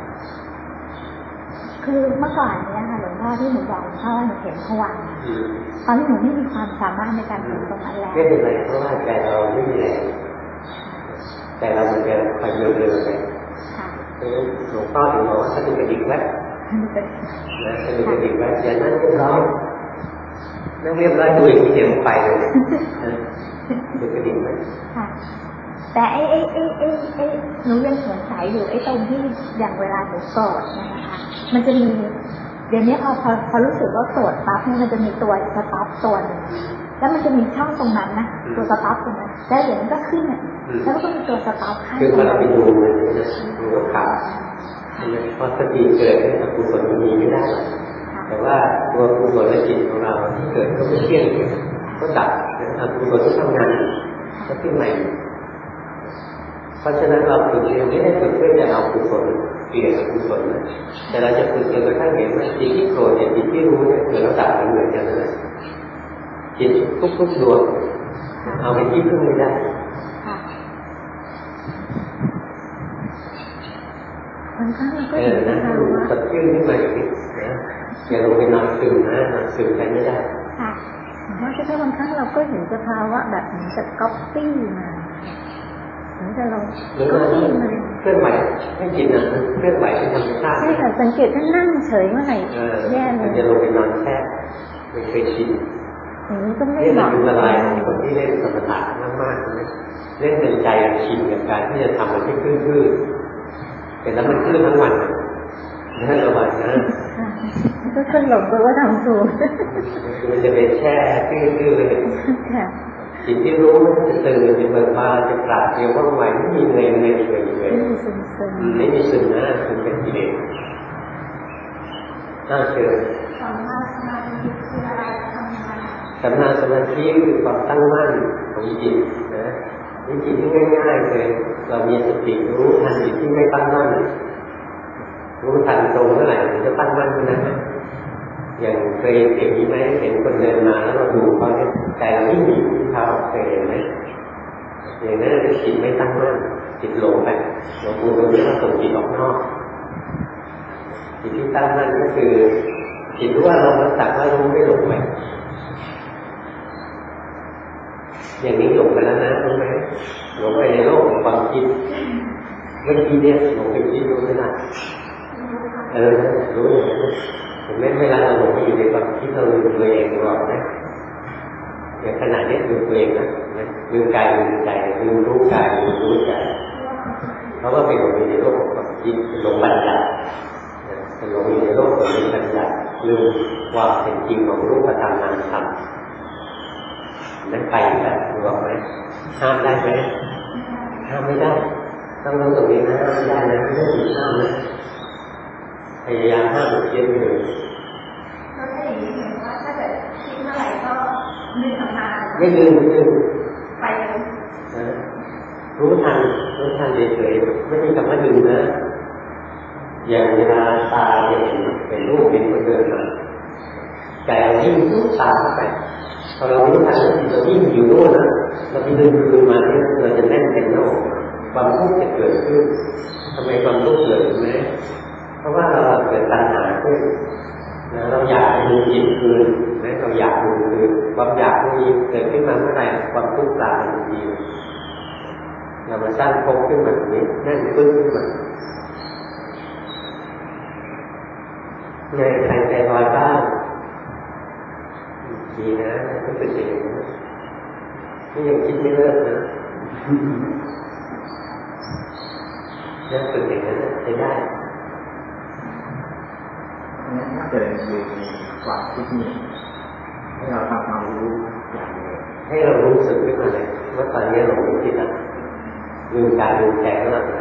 คือเมื่อก่อนเนี่ยค่ะหลวงพ่อที่หนูบอกหลวงพ่อหนูเห็นผวังตอนที่หนูไม่มีความสามารถในการเห็นตรงนั้นแล้วไม่เป็นไรเพราะว่าใจเราไม่มีแรงแต่เรามันจะคอยเร็วๆไปหลวงพ่อถึงบอกว่าถ้าดูกระดิกไว้นะถ้าดูกระดิกไว้อย่านั่งเรียบร้อยนั่งเรียบร้อยดูอีกทีเดียวไปเลยดูกระดิกไว้แต่ไอ้ไอ้ไอ้ไอ้ไอ้หนูยังสงสัยอยู่ไอ้ตรงที่อย่างเวลาหนูโกรธนะคะมันจะมีเดี๋ยวนี้พอพอพอรู้สึกว่าโกรธปั๊บมันจะมีตัวสต็อปตัวนึงแล้วมันจะมีช่องตรงนั้นนะตัวสต็อปตรงนั้นแล้วเดี๋ยวมันก็ขึ้นอ่ะแล้วก็มีตัวสต็อปให้คือพอเราไปดูมันจะดูว่าขาดพอสติเกิดอกุศลมันมีไม่ได้แต่ว่าตัวกุศลจิตของเราที่เกิดก็ไม่เที่ยงก็ดับอกุศลก็ทำงานก็ขึ้นใหม่เพราะฉะนั้นเราฝึกเรียนไม่ได้ฝึกเพื่อจะเอากุศลเปลี่ยนอกุศลนะแต่เราจะฝึกจนกระทั่งเห็นว่าจิตที่โกรธเนี่ยจิตที่รู้เนี่ยเกิดแล้วดับเหมือนกันเลยจิตทุกๆดวงเอาไปที่พึ่งไม่ได้บางครั้งเราก็เห็นนะคะว่าสดชื่นขึ้นมาอย่างนี้นะอย่าลงไปนอนซึมนะนอนซึมไปไม่ได้ค่ะเพราะฉะนั้นบางครั้งเราก็เห็นสภาวะแบบเหมือนจะก๊อปปี้มาเหมือนจะเราก๊อปปี้มาเคลื่อนไหวไม่จิตนะเคลื่อนไหวเป็นธรรมชาติใช่ค่ะสังเกตท่านนั่งเฉยเมื่อไหร่แย่เลยจะลงไปนอนแช่ไม่เคยชินอย่างนี้ก็ไม่เหมาะนี่มันละลายของคนที่เล่นสมถะมากๆเลยเล่นเป็นใจชินกับการที่จะทำมันให้ซื่อๆแต่แล้วมันซื่อทั้งวันนั่นระบายนะก็ขึ้นหลงไปว่าทำถูกมันจะเป็นแช่ซื่อๆเลยสิ่งที่รู้มันจะตื่นจะเบิกบานจะปราบเดียวว่างไวไม่มีเงยเงยเฉยเลยไม่มีซึมนะซึมเป็นกิเลสน่าเชื่อสัมมาสมาธิคืออะไรทำยังไงสัมมาสมาธิคือความตั้งมั่นของจิตนะนี่จิตที่ง่ายๆเลยเรามีสติรู้ทันจิตที่ไม่ตั้งมั่นรู้ทันตรงเมื่อไหร่มันจะตั้งมั่นนะอย่างเคยเห็นไหมเห็นคนเดินมาแล้วเราดูเขาเนี่ยใจเราไม่มีที่เขาเคยเห็นไหมอย่างนั้นจิตไม่ตั้งมั่นจิตหลงไปเราดูตรงนี้เราส่งจิตออกนอกจิตที่ตั้งมั่นก็คือจิตรู้ว่าเราสักว่ารู้ไม่หลงไปอย่างนี้หลงไปแล้วนะรู้ไหมหลงไปในโลกของความคิดเมื่อกี้เนี่ยหลงไปคิดรู้ไหมล่ะเออรู้อย่างนั้นเห็นไหมเวลาเราหลงไปอยู่ในความคิดเราลืมตัวเองหรอกนะอย่างขนาดนี้ลืมตัวเองนะลืมกายลืมใจลืมรู้กายลืมรู้ใจเพราะว่าไปหลงอยู่ในโลกของความคิดหลงบัญญัติหลงอยู่ในโลกของบัญญัติลืมความเป็นจริงของรูปธรรมนามธรรมนั้นไปแบบรู้ไหมห้ามได้ไหมห้ามไม่ได้ต้องรู้ตรงนี้นะไม่ได้นะไม่ได้ถูกห้ามนะพยายามห้ามเย็นเลยก็ถ้าอย่างนี้เห็นว่าถ้าเกิดคิดเมื่อไหร่ก็ลืมทำงานไม่ลืมไม่ลืมไปเลยรู้ทันรู้ทันเฉยๆไม่มีคำว่าลืมนะอย่างเวลาตาเห็นเป็นรูปเป็นคนเดินมาใจเรายิ่งรู้ตามไปพอเรารู้ทันเรายิ่งอยู่โน่นนะเราไปดึงคืนมาเนี่ยเราจะแน่นเป็นโน่ความทุกข์จะเกิดขึ้นทำไมความทุกข์เกิดไหมเพราะว่าเราเกิดตัณหาขึ้นนะเราอยากดูจิตคืนนะเราอยากดูคืนความอยากมีเกิดขึ้นมาเมื่อไหร่ความทุกข์ตามทันทีเรามาสร้างภพขึ้นมาแบบนี้แน่นขึ้นขึ้นมาในใครใจลอยบ้างดีนะก็เป็นอย่างนี้นี่ยังคิดไม่เลิกนะยังฝึกอย่างนั้นใช้ได้ถ้าเกิดอยู่ในความคิดนี้ให้เราทำความรู้อย่างเดียวให้เรารู้สึกขึ้นมาเลยว่าตอนนี้เราไม่คิดแล้วลืมกายลืมใจแล้วนะ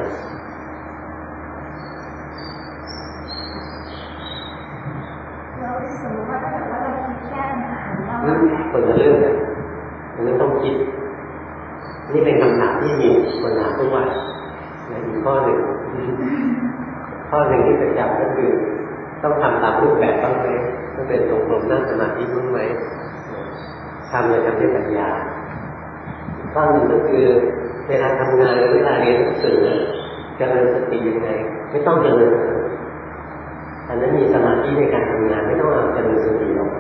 เราสมมติว่าถ้าเกิดว่าเราคิดแค่อาหารเราคนละเรื่องเลยมันไม่ต้องคิดนี่เป็นคำถามที่มีคนถามทุกวันในอีกข้อหนึ่งข้อหนึ่งที่ประจำก็คือต้องทำตามรูปแบบบ้างไหมต้องเป็นตรงกลมนั่งสมาธิบ้างไหมทำเลยทำด้วยปัญญาข้อหนึ่งก็คือเวลาทำงานหรือเวลาเรียนหนังสือเจริญสติยังไงไม่ต้องเจริญอันนั้นมีสมาธิในการทำงานไม่ต้องเอาเจริญสติหรอก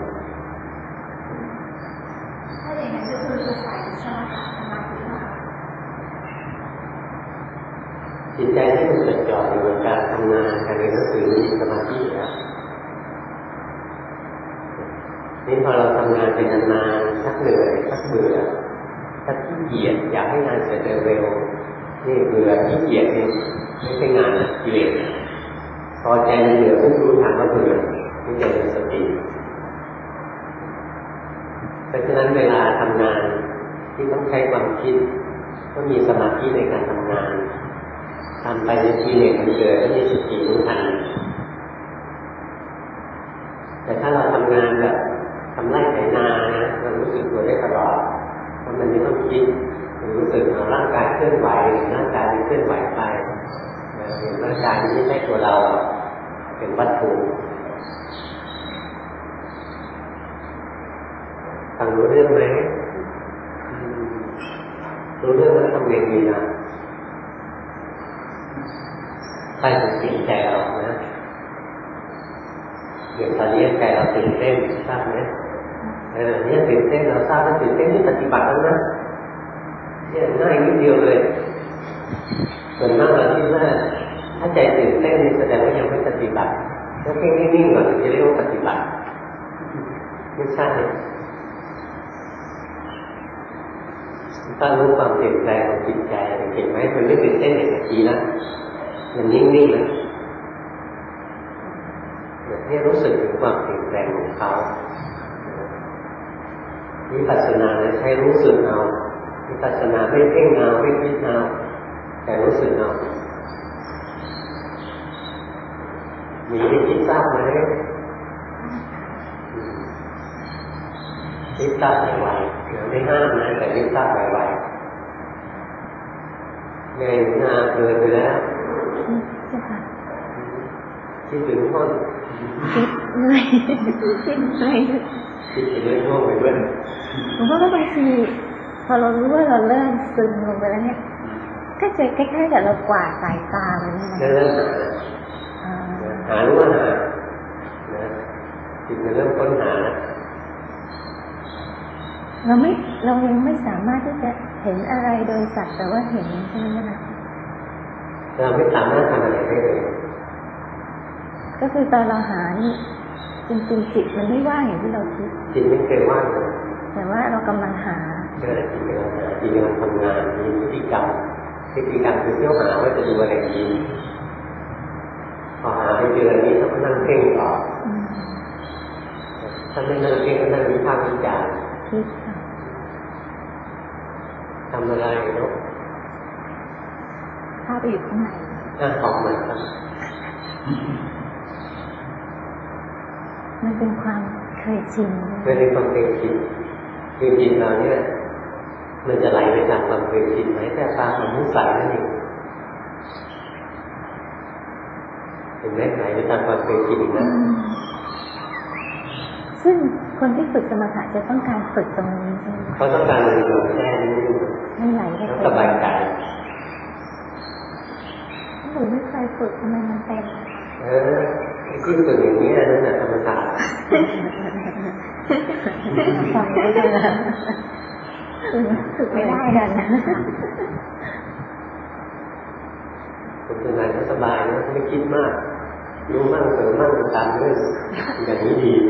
ถ้าอย่างนั้นก็คือจะใส่สมาธิสมาธิจิตใจที่มันจดจ่ออยู่กับการทำงานการเรียนหนังสือมีสมาธิแล้วนี่พอเราทำงานเป็นนานๆชักเหนื่อยชักเบื่อชักขี้เกียจอยากให้งานเสร็จเร็วๆนี่เบื่อขี้เกียจนี่ไม่ใช่งานนะกิเลสพอใจมันเบื่อปุ๊บรู้ทันว่าเบื่อนี่จะเป็นสติเพราะฉะนั้นเวลาทใช้ความคิดก็มีสมาธิในการทำงานทำไปในทีเด็กมันเกิดก็มีสติรู้ทันแต่ถ้าเราทำงานแบบทำไร่ไถนานะเรารู้สึกตัวได้ตลอดเพราะมันไม่ต้องคิดมันรู้สึกเอาร่างกายเคลื่อนไหวร่างกายมันเคลื่อนไหวไปเห็นร่างกายไม่ใช่ตัวเราเป็นวัตถุฟังรู้เรื่องไหมรู้เรื่องแล้วทำเองดีนะใครถึงเปลี่ยนใจเรานะอย่างตอนนี้ใจเราตื่นเต้นทราบไหมเออเนี่ยตื่นเต้นเราทราบว่าตื่นเต้นที่ปฏิบัติแล้วนะเนี่ยง่ายนิดเดียวเลยส่วนมากเราคิดว่าถ้าใจตื่นเต้นนี่แสดงว่ายังไม่ปฏิบัติแล้วแค่นิ่งๆก่อนถึงจะเรียกว่าปฏิบัติไม่ใช่ถ้ารู้ความเปลี่ยนแปลงของจิตใจเห็นไหมมันไม่ตื่นเต้นอย่างทีนะมันนิ่งๆนะให้รู้สึกถึงความเปลี่ยนแปลงของเขาวิปัสสนาใช้รู้สึกเอาวิปัสสนาไม่เพ่งเอาไม่คิดเอาแต่รู้สึกเอามีวิธีทราบไหมวิทราบไวๆไม่ห้ามนะแต่วิทราบไวๆไงงานเกินไปแล้วคิดถึงคนคิดเหนื่อยคิดเหนื่อยคิดไปเรื่อยๆไปด้วยผมว่าบางทีพอเรารู้ว่าเราเริ่มซึมลงไปแล้วเนี่ยก็จะใกล้ๆกับเรากวาดสายตาไปนี่นะเริ่มหาหารู้ว่าหาจิตมันเริ่มค้นหาเราไม่เรายังไม่สามารถที่จะเห็นอะไรโดยสักแต่ว่าเห็นใช่ไหมคะเราไม่สามารถทำอะไรได้เลยก็คือตอนเราหานี่จริงๆจิตมันไม่ว่างอย่างที่เราคิดจิตไม่เคยว่างเลยแต่ว่าเรากำลังหาใช่จิตกำลังหาจิตกำลังทำงานมีพฤติกรรมพฤติกรรมคือเที่ยวหาว่าจะดูอะไรดีพอหาไปเจออันนี้ต้องนั่งเพ่งต่อถ้าไม่นั่งเพ่งก็นั่งวิพากษ์วิจารณ์ทำอะไรเนาะเข้าไปอยู่ข้างในน่าออกมาครับมันเป็นความเคยชินไม่ได้ความเคยชินคือจิตเราเนี่ยมันจะไหลไปตามความเคยชินไหมแต่ตามความนิสัยนั่นเองเห็นไหมไหลไปตามความเคยชินนะซึ่งคนที่ฝึกสมถะจะต้องการฝึกตรงนี้ใช่ไหมเขาต้องการมันอยู่แค่นี้มันไหลไปสบายใจหนูไม่เคยฝึกทำไมมันเป็นเออที่ฝึกอย่างนี้นั่นแหละธรรมศาสตร์ฟังไม่ได้เลยฝึกไม่ได้กันนะฝึกงานก็สบายนะไม่คิดมากรู้มั่งเสริมมั่งตามเรื่องอย่างนี้ดี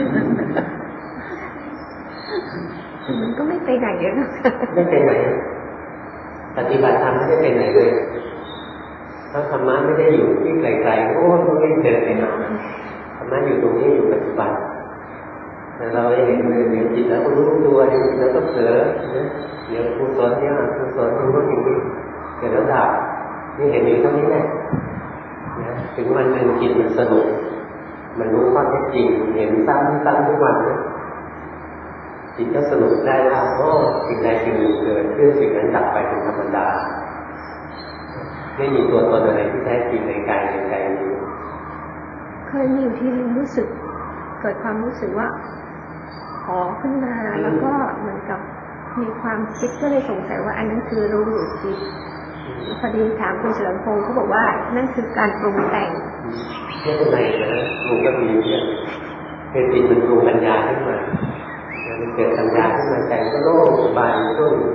มันก็ไม่ไปไหนเยอะไม่ไปไหนปฏิบัติธรรมไม่ได้ไปไหนเลยถ้าธรรมะไม่ได้อยู่ที่ไกลๆโอ้ต้องไม่เดินไปไหนธรรมะอยู่ตรงนี้อยู่ปัจจุบันแต่เราเห็นเลยเดี๋ยวจิตแล้วก็รู้ตัวเดี๋ยวจิตแล้วก็เผลอเดี๋ยวกุศลเนี่ยกุศลรู้ว่าอย่างนี้เกิดแล้วดับนี่เห็นอยู่ตรงนี้แหละถึงวันหนึ่งจิตมันสนุกมันรู้ข้อเท็จจริงเห็นซ้ำซ้ำทุกวันนะจิตก็สนุกได้ว่าโอ้สิ่งใดสิ่งหนึ่งเกิดขึ้นสิ่งนั้นดับไปเป็นธรรมดาไม่มีตัวตนอะไรที่แท้จริงในกายในใจนี้เคยมีอยู่ที่รู้สึกเกิดความรู้สึกว่าขอขึ้นมาแล้วก็เหมือนกับมีความคิดก็เลยสงสัยว่าอันนั้นคือรู้หรือคิดพอดีถามคุณเฉลิมพงศ์เขาบอกว่านั่นคือการปรุงแต่งไม่เป็นไรนะปรุงก็มีเนี่ยเป็นจิตมันปรุงปัญญาขึ้นมามันเกิดปัญญาขึ้นมาใจก็โล่งสบายรุ่ง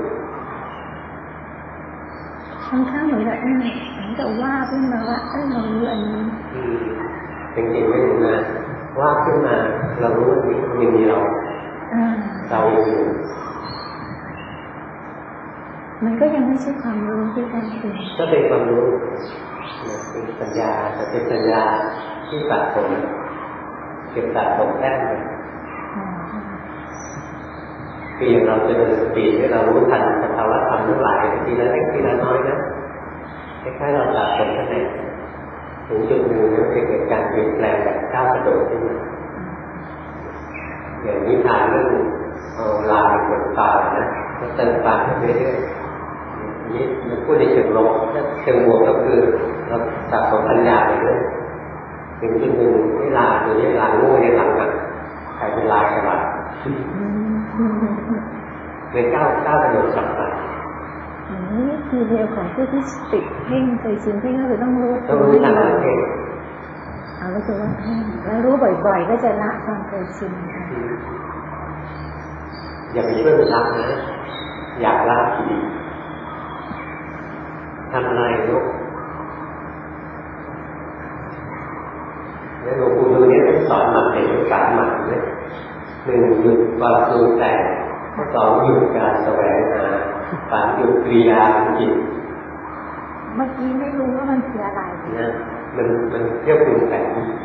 บางครั้งหนูจะเออหนูจะว่าขึ้นมาว่าเออเรารู้อันนี้จริงๆไม่รู้นะว่าขึ้นมาเรารู้อันนี้มันมีเราเราอยู่มันก็ยังไม่ใช่ความรู้ที่แท้จริงก็เป็นความรู้เป็นปัญญาแต่เป็นปัญญาที่สะสมเก็บสะสมแต้มเลยคืออย่างเราจะเดินสปีดให้เรารู้ทันสภาวะธรรมทั้งหลายทีละเล็กทีละน้อยนะคล้ายๆเราตัดผลคะแนนถึงจุดหนึ่งมันจะเกิดการเปลี่ยนแปลงแบบก้าวกระโดดขึ้นมาอย่างนิทานเรื่องเอาลาไปบนป่านะแล้วเติมป่าไปเรื่อยๆนี่มันพูดในเชิงลบถ้าเชิงบวกก็คือเราสะสมปัญญาไปเรื่อยถึงจุดหนึ่งไม่ลาหรือไม่ลาโง่ในหลังอ่ะกลายเป็นลาฉลาดเลยก้าวก้าวกระโดดสัมผัสนี่คือเดียวของผู้ที่ติดเพ่งเคยชินเพ่งก็คือต้องรู้ต้องรู้ทันเพ่งเอารู้สึกว่าเพ่งแล้วรู้บ่อยๆก็จะละความเคยชินค่ะอย่าไปช่วยมันละนะอยากละทีทำอะไรลูกแล้วหลวงปู่ดูเนี่ยสอนหมัดเป็นสามหมัดเลยหนึ่งหยุดความปรุงแต่งสองหยุดการแสวงหาสามหยุดกิริยาของจิตเมื่อกี้ไม่รู้ว่ามันคืออะไรนะมันมันเที่ยวปรุงแต่ง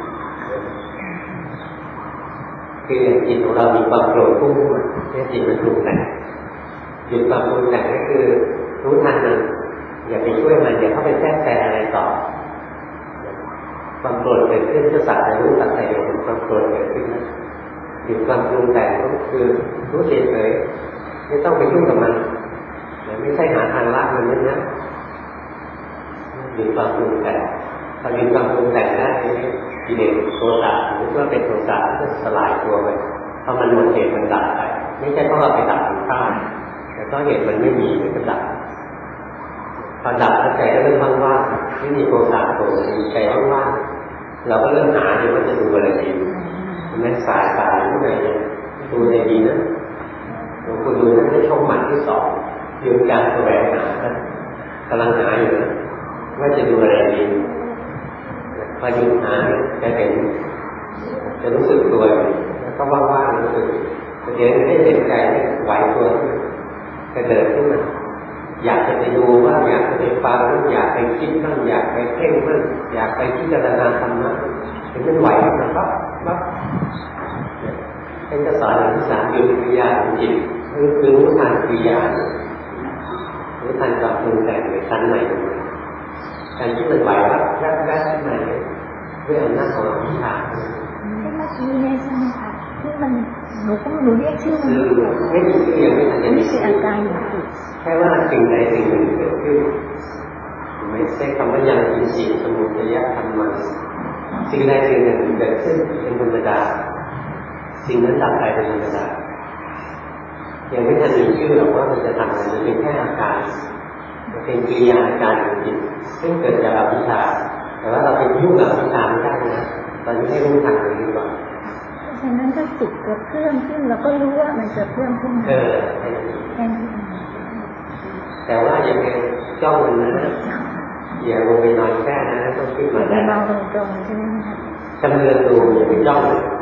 คืออย่างจิตของเรามีความโกรธพุ่งขึ้นมาเนี่ยจิตมันปรุงแต่งหยุดความปรุงแต่งก็คือรู้ทันมันอย่าไปช่วยมันอย่าเข้าไปแทรกแซงอะไรต่อความโกรธเกิดขึ้นก็สักแต่รู้สักแต่เห็นความโกรธเกิดขึ้นหยุดความปรุงแต่งก็คือรู้เฉยๆไม่ต้องไปยุ่งกับมันไม่ใช่หาทางละมันนั่นนะหยุดความปรุงแต่งพอหยุดความปรุงแต่งได้กิเลสโทสะหรือว่าเป็นโทสะก็สลายตัวไปเพราะมันหมดเหตุมันดับไปไม่ใช่เพราะเราไปดับมันข้ามแต่ก็เหตุมันไม่มีมันก็ดับพอดับแล้วใจก็เริ่มว่างๆไม่มีโทสะโผล่มีใจว่างๆเราก็เริ่มหาดูว่าจะดูอะไรดีแม้สายตาที่ไหนดูอะไรดีนะหลวงปู่ดูนั่นได้ช่องหมันที่สองหยุดการแสวงหากำลังหาอยู่นะว่าจะดูอะไรดีพอหยุดหาจะเห็นจะรู้สึกตัวแล้วก็ว่างๆรู้สึกเดี๋ยวได้เห็นใจไหวตัวกระเดิดขึ้นมาอยากจะไปดูว่าอยากจะไปฟังอยากไปคิดบ้างอยากไปเพ่งบ้างอยากไปพิจารณาธรรมะเห็นมันไหวมันปั๊บปั๊บเป็นกระสอนที่สามอยู่วิทยาของจิตคือคือรู้ทันวิทยารู้ทันความปรุงแต่งในชั้นใหม่การที่มันไหวปั๊บแวบแวบขึ้นมาด้วยอำนาจของวิชาที่เมื่อกี้เนี่ยใช่ไหมคะที่มันหนูก็หนูเรียกชื่อมันไม่ถูกไม่ถูกยังไม่ทันจะนี่คืออาการอย่างถูกแค่ว่าสิ่งใดสิ่งหนึ่งเกิดขึ้นไม่ใช่คำว่ายังอินทรีย์สมุทัยธรรมะสิ่งใดสิ่งหนึ่งเกิดขึ้นเป็นธรรมดาสิ่งนั้นดับไปเป็นธรรมดายังไม่ทันมีชื่อหรอกว่ามันจะทำอะไรมันเป็นแค่อาการมันเป็นกิริยาอาการของจิตซึ่งเกิดจากอวิชชาแต่ว่าเราไปยุ่งกับอวิชชาไม่ได้นะตอนนี้ให้รู้ทันมันดีกว่าฉะนั้นถ้าจิตกระเพื่อมขึ้นเราก็รู้ว่ามันจะเพิ่มขึ้นเออแค่นี้แต่ว่าอย่าไปจ้องมันนะอย่าลงไปนอนแค่นะต้องขึ้นมาได้นอนตรงๆใช่ไหมคะจำเริญดูอย่าไปจ้อง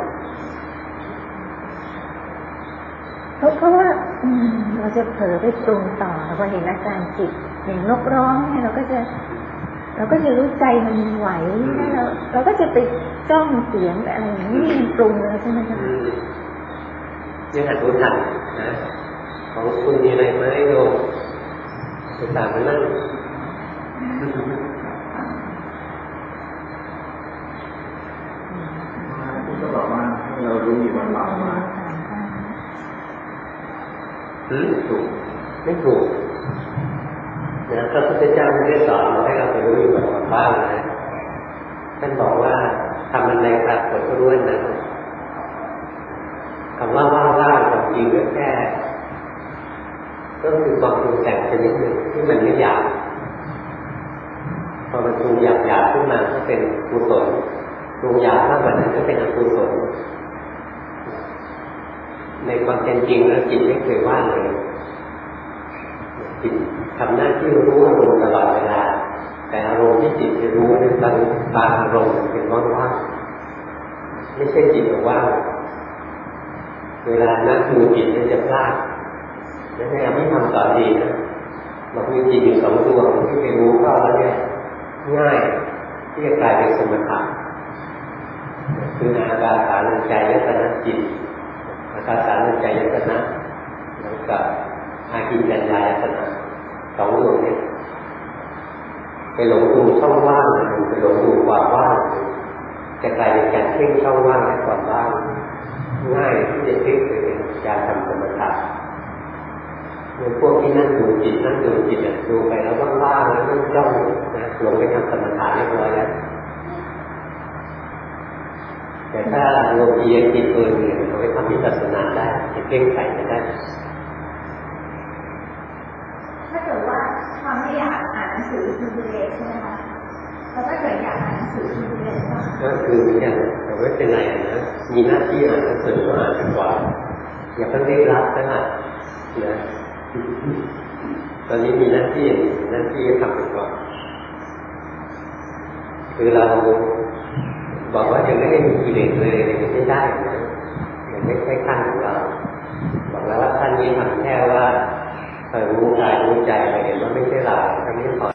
เพราะว่าเราจะเผลอไปปรุงต่อพอเห็นอาการจิตอย่างนกร้องเนี่ยเราก็จะเราก็จะรู้ใจมันไหวแล้วเราเราก็จะไปจ้องเสียงอะไรอย่างนี้มันปรุงแล้วใช่ไหมคะยังหัดรู้ทันนะของคุณมีอะไรไหมโยมจะตามมานั่งคุณก็บอกว่าเรารู้อยู่ว่าเรามาหืมถูกไม่ถูกนะพระพุทธเจ้าไม่ได้สอนเราให้เราไปรู้อยู่แบบบ้างนะท่านบอกว่าทำอะไรปรากฏก็รู้นะคำว่าว่าว่าความจริงก็แค่ก็คือความปรุงแต่งชนิดหนึ่งที่มันไม่หยาบพอมันปรุงหยาบหยาบขึ้นมาก็เป็นกุศลปรุงหยาบมากกว่านั้นก็เป็นอกุศลในความเป็นจริงแล้วจิตไม่เคยว่างเลยจิตทำหน้าที่รู้อารมณ์ตลอดเวลาแต่อารมณ์ที่จิตจะรู้เนี่ยบางบางอารมณ์เป็นว่างๆไม่ใช่จิตว่างเวลานั่งดูจิตเนี่ยจะพลาดแล้วให้ไม่ทำต่อดีนะเรามีจิตอยู่สองดวงที่ไปรู้เข้าแล้วเนี่ยง่ายที่จะกลายเป็นสมถะคืออาการฐานใจยตนะจิตอาการฐานใจยตนะแล้วกับอากินจัญญายตนะสองดวงนี้ไปหลงดูช่องว่างไปหลงดูความว่างจะกลายเป็นการเพ่งช่องว่างและความว่างง่ายที่จะพลิกไปเป็นการทำสมถะในพวกที่นั่งดูจิตนั่งดูจิตดูไปแล้วว่างๆแล้วนั่งจ้องนะหลงไปทำสมถะเรียบร้อยแล้วแต่ถ้าโลกียจิตเกินเนี่ยเราไปทำวิปัสสนาได้จะเพ่งใส่ไม่ได้ถ้าเกิดว่าความไม่อยากอ่านหนังสือคือกิเลสใช่ไหมคะแล้วถ้าเกิดอยากอ่านหนังสือคือกิเลสก็คืออย่างแต่ไม่เป็นไรนะมีหน้าที่อ่านหนังสือก็อ่านดีกว่าอย่าเพิ่งรีบรับนะนะตอนนี้มีหน้าที่หน้าที่ทำไปก่อนคือเราบอกว่าจะไม่ได้มีกิเลสเลยไม่ได้นะยังไม่ใช่ขั้นของเราบอกแล้วว่าขั้นนี้ทำแค่ว่ารู้กายรู้ใจไปเห็นว่าไม่ใช่เราทั้งนี้พอ